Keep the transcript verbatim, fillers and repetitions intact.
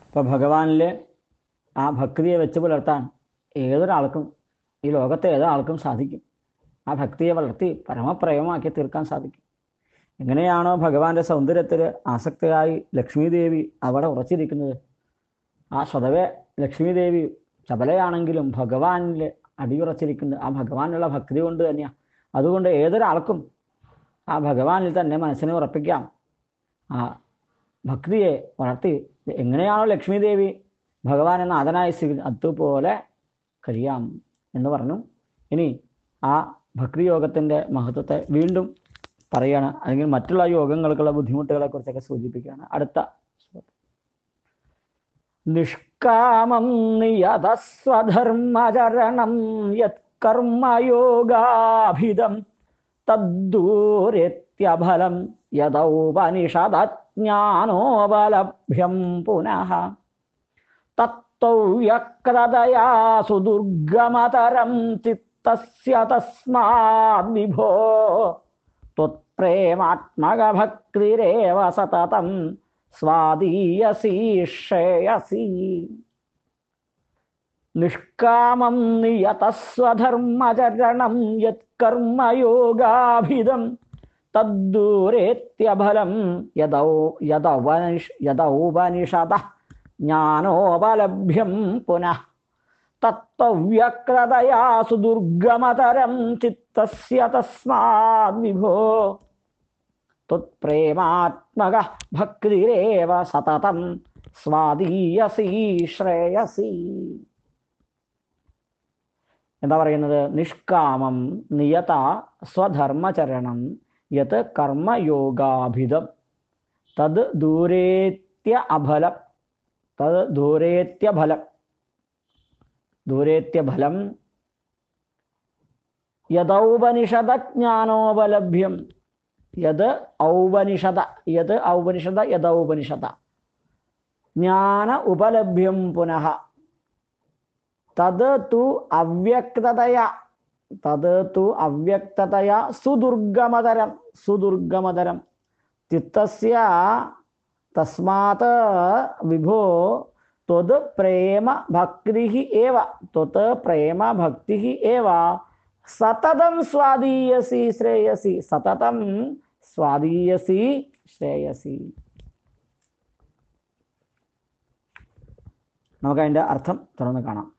അപ്പോൾ ഭഗവാനിൽ ആ ഭക്തിയെ വെച്ച് പുലർത്താൻ ഏതൊരാൾക്കും, ഈ ലോകത്തെ ഏതൊരാൾക്കും സാധിക്കും. ആ ഭക്തിയെ വളർത്തി പരമപ്രേമമാക്കി തീർക്കാൻ സാധിക്കും. എങ്ങനെയാണോ ഭഗവാന്റെ സൗന്ദര്യത്തിൽ ആസക്തയായി ലക്ഷ്മി ദേവി അവിടെ ഉറച്ചിരിക്കുന്നത്, ആ സ്വതവേ ലക്ഷ്മി ദേവി ചപലയാണെങ്കിലും ഭഗവാനിൽ അടിയുറച്ചിരിക്കുന്നത് ആ ഭഗവാനുള്ള ഭക്തി കൊണ്ട് തന്നെയാണ്. അതുകൊണ്ട് ഏതൊരാൾക്കും ആ ഭഗവാനിൽ തന്നെ മനസ്സിനെ ഉറപ്പിക്കാം. ആ ഭക്തിയെ വളർത്തി എങ്ങനെയാണോ ലക്ഷ്മി ദേവി ഭഗവാൻ എന്ന നാഥനായി സ്വീകരിക്കുന്നത് അതുപോലെ കഴിയാം എന്ന് പറഞ്ഞു. ഇനി ആ ഭക്തിയോഗത്തിൻ്റെ മഹത്വത്തെ വീണ്ടും പറയുകയാണ്, അല്ലെങ്കിൽ മറ്റുള്ള യോഗങ്ങൾക്കുള്ള ബുദ്ധിമുട്ടുകളെ കുറിച്ചൊക്കെ സൂചിപ്പിക്കുകയാണ്. അടുത്ത നിഷ്കാമം നിയതസ്വധർമ്മചരണം യത് കർമ്മയോഗാഭിധം തദ്ദൂരേത്യഫലം യദൗപനിഷദജ്ഞാനോപലഭ്യം പുനഃ തത്വ്യക്തതയാ സുദുർഗമതരം ചിത്തസ്യ തസ്മാദ് വിഭോ ത്വത്പ്രേമാത്മകഭക്തിരേവ സതതം സ്വാദീയസി ശ്രേയസി. നിഷ്കാമം നിയതസ്വധർമ്മചരണം യത് കർമ്മയോഗാഭിധം തദ്ദൂരേത്യഫലം യദൗ യദൗപനിഷ യദൗപനിഷദഃ ജ്ഞാനോപലഭ്യം പുനഃ തത്വ്യക്തതയാ സുദുർഗമതരം ചിത്തസ്യ തസ്മാദ് വിഭോ ത്വത്പ്രേമാത്മക ഭക്തിരേവ സതതം സ്വാദീയസി ശ്രേയസി. എന്താ പറയുന്നത്? നിഷ്കാമം നിയത സ്വധർമ്മചരണം യത് കർമ്മയോഗാഭിധം തത് ദൂരേത്യ അഫലം തത് ദൂരേത്യഫലം ദൂരേത്യഫലം യദൗപനിഷദജ്ഞാനോപലഭ്യം യത് ഔപനിഷദ യത് ഔപനിഷദ യദൗപനിഷദ ജ്ഞാന ഉപലഭ്യം പുനഃ തത് തു അവ്യക്തതയാ തത് തു അവ്യക്തതയാ സുദുർഗമതരം സുദുർഗമതരം ചിത്തസ്യ തസ്മാത് വിഭോ ത്വത് പ്രേമ ഭക്തിഃ ഏവ ത്വത് പ്രേമ ഭക്തിഃ ഏവ സതതം സ്വാദീയസി ശ്രേയസി സതതം സ്വാദീയസി ശ്രേയസി. നമുക്ക് അതിൻ്റെ അർത്ഥം തുറന്ന് കാണാം.